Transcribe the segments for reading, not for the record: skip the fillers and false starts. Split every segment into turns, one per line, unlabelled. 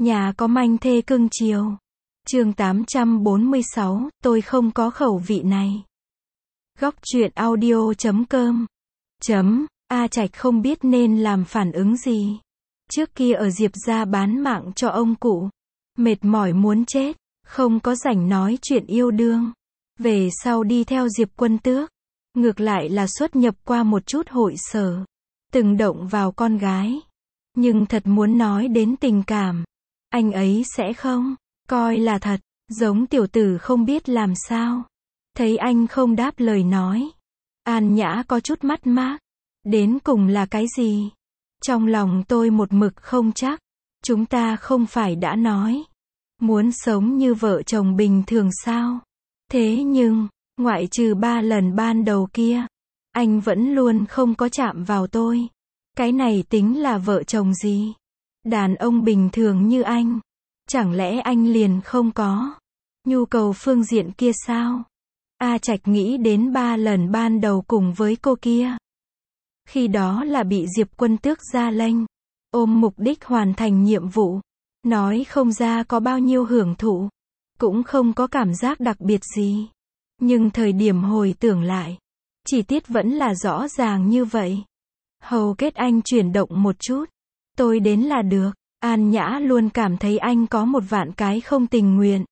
Nhà có manh thê cưng chiều. Chương 846, tôi không có khẩu vị này. Góc truyện audio.com. A Trạch không biết nên làm phản ứng gì. Trước kia ở Diệp gia bán mạng cho ông cụ. Mệt mỏi muốn chết, không có rảnh nói chuyện yêu đương. Về sau đi theo Diệp Quân Tước. Ngược lại là xuất nhập qua một chút hội sở. Từng động vào con gái. Nhưng thật muốn nói đến tình cảm. Anh ấy sẽ không coi là thật, giống tiểu tử không biết làm sao. Thấy anh không đáp lời nói. An Nhã có chút mất mát. Đến cùng là cái gì? Trong lòng tôi một mực không chắc. Chúng ta không phải đã nói. Muốn sống như vợ chồng bình thường sao? Thế nhưng, ngoại trừ 3 lần ban đầu kia, anh vẫn luôn không có chạm vào tôi. Cái này tính là vợ chồng gì? Đàn ông bình thường như anh. Chẳng lẽ anh liền không có nhu cầu phương diện kia sao? A Trạch nghĩ đến 3 lần ban đầu cùng với cô kia. Khi đó là bị Diệp Quân Tước ra lệnh, ôm mục đích hoàn thành nhiệm vụ. Nói không ra có bao nhiêu hưởng thụ, cũng không có cảm giác đặc biệt gì. Nhưng thời điểm hồi tưởng lại, chi tiết vẫn là rõ ràng như vậy. Hầu kết anh chuyển động một chút. Tôi đến là được. An Nhã luôn cảm thấy anh có một vạn cái không tình nguyện.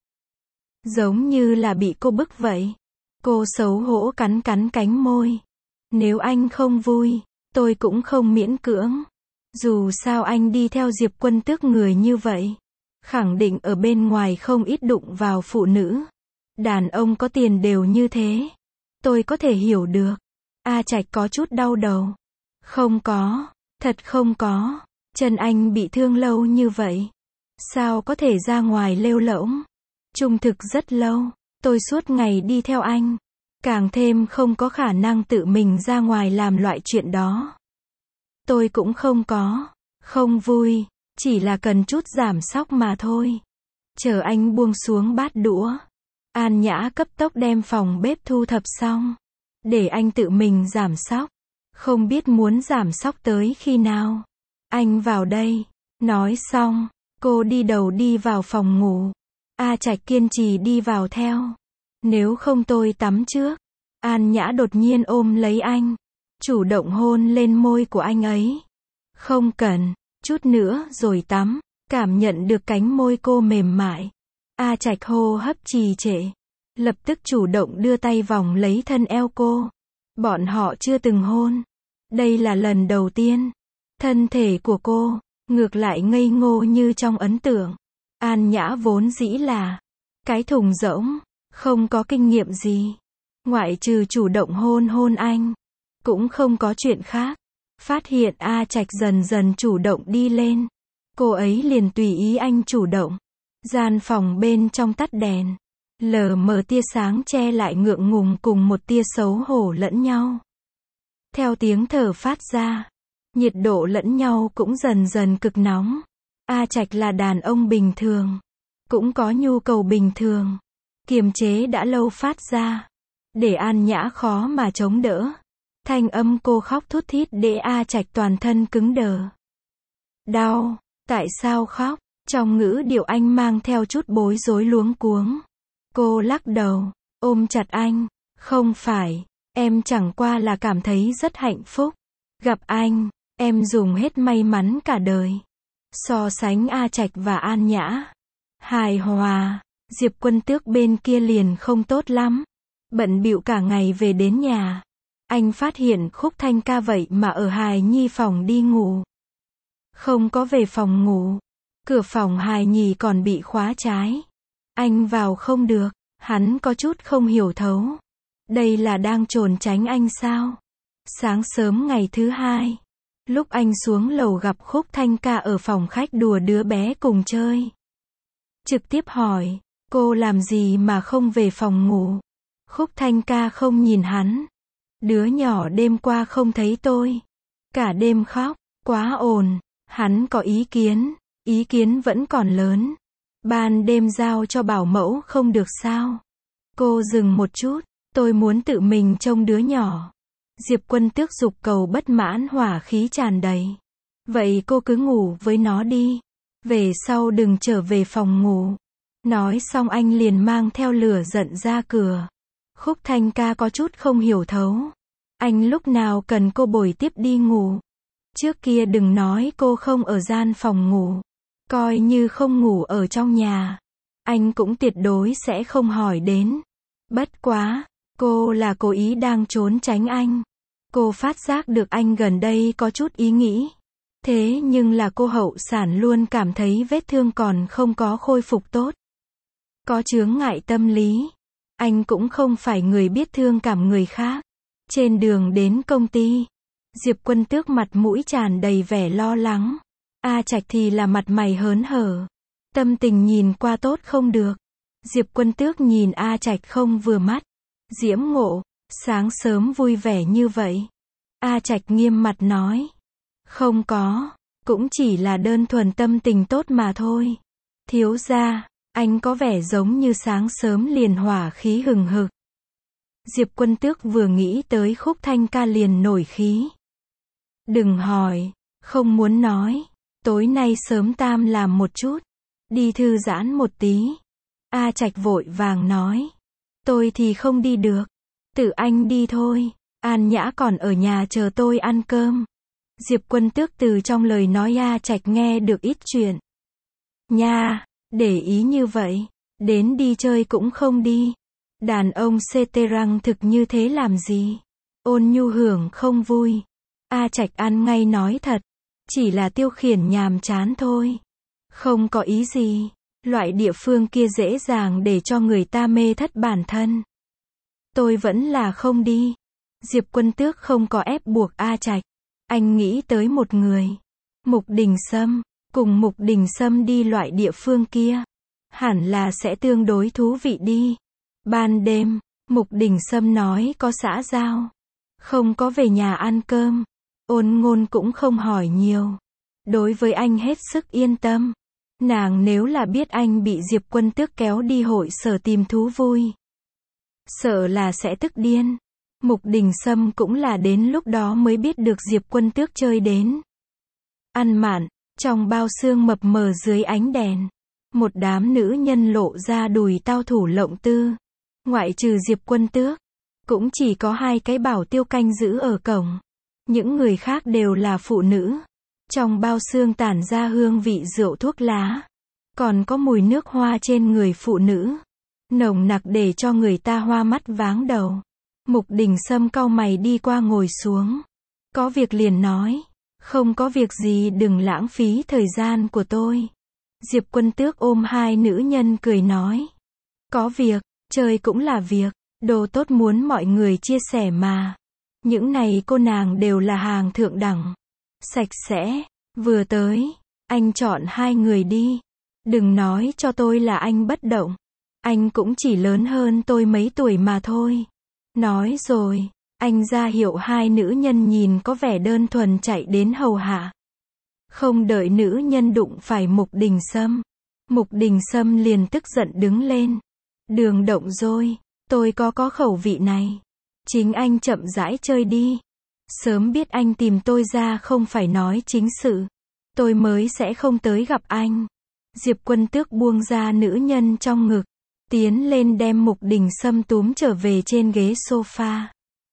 Giống như là bị cô bức vậy. Cô xấu hổ cắn cánh môi. Nếu anh không vui, tôi cũng không miễn cưỡng. Dù sao anh đi theo Diệp Quân Tước người như vậy. Khẳng định ở bên ngoài không ít đụng vào phụ nữ. Đàn ông có tiền đều như thế. Tôi có thể hiểu được. A Trạch có chút đau đầu. Không có, thật không có. Chân anh bị thương lâu như vậy. Sao có thể ra ngoài lêu lổng? Trung thực rất lâu. Tôi suốt ngày đi theo anh. Càng thêm không có khả năng tự mình ra ngoài làm loại chuyện đó. Tôi cũng không có. Không vui. Chỉ là cần chút giảm sóc mà thôi. Chờ anh buông xuống bát đũa. An Nhã cấp tốc đem phòng bếp thu thập xong. Để anh tự mình giảm sóc. Không biết muốn giảm sóc tới khi nào. Anh vào đây. Nói xong, cô đi đầu đi vào phòng ngủ. A Trạch kiên trì đi vào theo. Nếu không tôi tắm trước. An Nhã đột nhiên ôm lấy anh. Chủ động hôn lên môi của anh ấy. Không cần, chút nữa rồi tắm. Cảm nhận được cánh môi cô mềm mại. A Trạch hô hấp trì trệ. Lập tức chủ động đưa tay vòng lấy thân eo cô. Bọn họ chưa từng hôn. Đây là lần đầu tiên. Thân thể của cô, ngược lại ngây ngô như trong ấn tượng. An Nhã vốn dĩ là cái thùng rỗng, không có kinh nghiệm gì. Ngoại trừ chủ động hôn anh, cũng không có chuyện khác. Phát hiện A Trạch dần dần chủ động đi lên. Cô ấy liền tùy ý anh chủ động. Gian phòng bên trong tắt đèn. Lờ mờ tia sáng che lại ngượng ngùng cùng một tia xấu hổ lẫn nhau. Theo tiếng thở phát ra, nhiệt độ lẫn nhau cũng dần dần cực nóng. A Trạch là đàn ông bình thường, cũng có nhu cầu bình thường. Kiềm chế đã lâu phát ra, để An Nhã khó mà chống đỡ. Thanh âm cô khóc thút thít để A Trạch toàn thân cứng đờ. Đau, tại sao khóc? Trong ngữ điệu anh mang theo chút bối rối luống cuống. Cô lắc đầu, ôm chặt anh. Không phải, em chẳng qua là cảm thấy rất hạnh phúc. Gặp anh, em dùng hết may mắn cả đời. So sánh A Trạch và An Nhã, hài hòa, Diệp Quân Tước bên kia liền không tốt lắm. Bận bịu cả ngày về đến nhà. Anh phát hiện Khúc Thanh Ca vậy mà ở hài nhi phòng đi ngủ. Không có về phòng ngủ. Cửa phòng hài nhi còn bị khóa trái. Anh vào không được. Hắn có chút không hiểu thấu. Đây là đang trốn tránh anh sao? Sáng sớm ngày thứ hai, lúc anh xuống lầu gặp Khúc Thanh Ca ở phòng khách đùa đứa bé cùng chơi. Trực tiếp hỏi, cô làm gì mà không về phòng ngủ? Khúc Thanh Ca không nhìn hắn. Đứa nhỏ đêm qua không thấy tôi. Cả đêm khóc, quá ồn. Hắn có ý kiến vẫn còn lớn. Ban đêm giao cho bảo mẫu không được sao? Cô dừng một chút, tôi muốn tự mình trông đứa nhỏ. Diệp Quân Tước giục cầu bất mãn hỏa khí tràn đầy. Vậy cô cứ ngủ với nó đi. Về sau đừng trở về phòng ngủ. Nói xong anh liền mang theo lửa giận ra cửa. Khúc Thanh ca có chút không hiểu thấu. Anh lúc nào cần cô bồi tiếp đi ngủ. Trước kia đừng nói cô không ở gian phòng ngủ. Coi như không ngủ ở trong nhà. Anh cũng tuyệt đối sẽ không hỏi đến. Bất quá, cô là cố ý đang trốn tránh anh. Cô phát giác được anh gần đây có chút ý nghĩ. Thế nhưng là cô hậu sản luôn cảm thấy vết thương còn không có khôi phục tốt. Có chướng ngại tâm lý. Anh cũng không phải người biết thương cảm người khác. Trên đường đến công ty, Diệp Quân Tước mặt mũi tràn đầy vẻ lo lắng. A Trạch thì là mặt mày hớn hở. Tâm tình nhìn qua tốt không được. Diệp Quân Tước nhìn A Trạch không vừa mắt. Diễm Ngộ, sáng sớm vui vẻ như vậy. A Trạch nghiêm mặt nói. Không có, cũng chỉ là đơn thuần tâm tình tốt mà thôi. Thiếu gia, anh có vẻ giống như sáng sớm liền hỏa khí hừng hực. Diệp Quân Tước vừa nghĩ tới Khúc Thanh ca liền nổi khí. Đừng hỏi, không muốn nói. Tối nay sớm tam làm một chút. Đi thư giãn một tí. A Trạch vội vàng nói. Tôi thì không đi được. Tự anh đi thôi. An Nhã còn ở nhà chờ tôi ăn cơm. Diệp Quân Tước từ trong lời nói A Trạch nghe được ít chuyện. Nha, để ý như vậy. Đến đi chơi cũng không đi. Đàn ông xê răng thực như thế làm gì? Ôn Nhu hưởng không vui. A Trạch ăn ngay nói thật. Chỉ là tiêu khiển nhàm chán thôi. Không có ý gì. Loại địa phương kia dễ dàng để cho người ta mê thất bản thân. Tôi vẫn là không đi. Diệp Quân Tước không có ép buộc A Trạch. Anh nghĩ tới một người. Mục Đình Sâm. Cùng Mục Đình Sâm đi loại địa phương kia. Hẳn là sẽ tương đối thú vị đi. Ban đêm, Mục Đình Sâm nói có xã giao. Không có về nhà ăn cơm. Ôn Ngôn cũng không hỏi nhiều. Đối với anh hết sức yên tâm. Nàng nếu là biết anh bị Diệp Quân Tước kéo đi hội sở tìm thú vui. Sợ là sẽ tức điên. Mục Đình Sâm cũng là đến lúc đó mới biết được Diệp Quân Tước chơi đến. Ăn mạn, trong bao xương mập mờ dưới ánh đèn. Một đám nữ nhân lộ ra đùi tao thủ lộng tư. Ngoại trừ Diệp Quân Tước, cũng chỉ có 2 cái bảo tiêu canh giữ ở cổng. Những người khác đều là phụ nữ. Trong bao xương tản ra hương vị rượu thuốc lá. Còn có mùi nước hoa trên người phụ nữ. Nồng nặc để cho người ta hoa mắt váng đầu. Mục Đình Sâm cau mày đi qua ngồi xuống. Có việc liền nói. Không có việc gì đừng lãng phí thời gian của tôi. Diệp Quân Tước ôm 2 nữ nhân cười nói. Có việc, chơi cũng là việc. Đồ tốt muốn mọi người chia sẻ mà. Những này cô nàng đều là hàng thượng đẳng. Sạch sẽ. Vừa tới. Anh chọn 2 người đi. Đừng nói cho tôi là anh bất động. Anh cũng chỉ lớn hơn tôi mấy tuổi mà thôi. Nói rồi. Anh ra hiệu 2 nữ nhân nhìn có vẻ đơn thuần chạy đến hầu hạ. Không đợi nữ nhân đụng phải Mục Đình Sâm. Mục Đình Sâm liền tức giận đứng lên. Đường Động rồi. Tôi có khẩu vị này. Chính anh chậm rãi chơi đi. Sớm biết anh tìm tôi ra không phải nói chính sự. Tôi mới sẽ không tới gặp anh. Diệp Quân Tước buông ra nữ nhân trong ngực. Tiến lên đem Mục Đình Sâm túm trở về trên ghế sofa.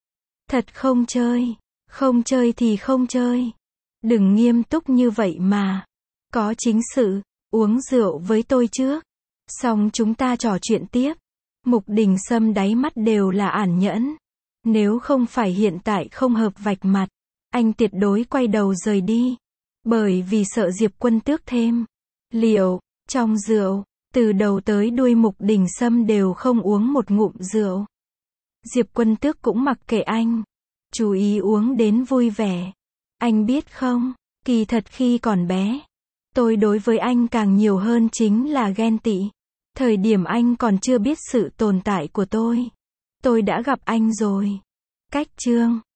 Thật không chơi. Không chơi thì không chơi. Đừng nghiêm túc như vậy mà. Có chính sự. Uống rượu với tôi trước. Xong chúng ta trò chuyện tiếp. Mục Đình Sâm đáy mắt đều là ẩn nhẫn. Nếu không phải hiện tại không hợp vạch mặt, anh tuyệt đối quay đầu rời đi. Bởi vì sợ Diệp Quân Tước thêm. Liệu, trong rượu, từ đầu tới đuôi Mục Đình Sâm đều không uống một ngụm rượu. Diệp Quân Tước cũng mặc kệ anh. Chú ý uống đến vui vẻ. Anh biết không, kỳ thật khi còn bé, tôi đối với anh càng nhiều hơn chính là ghen tị. Thời điểm anh còn chưa biết sự tồn tại của tôi đã gặp anh rồi. Cách chương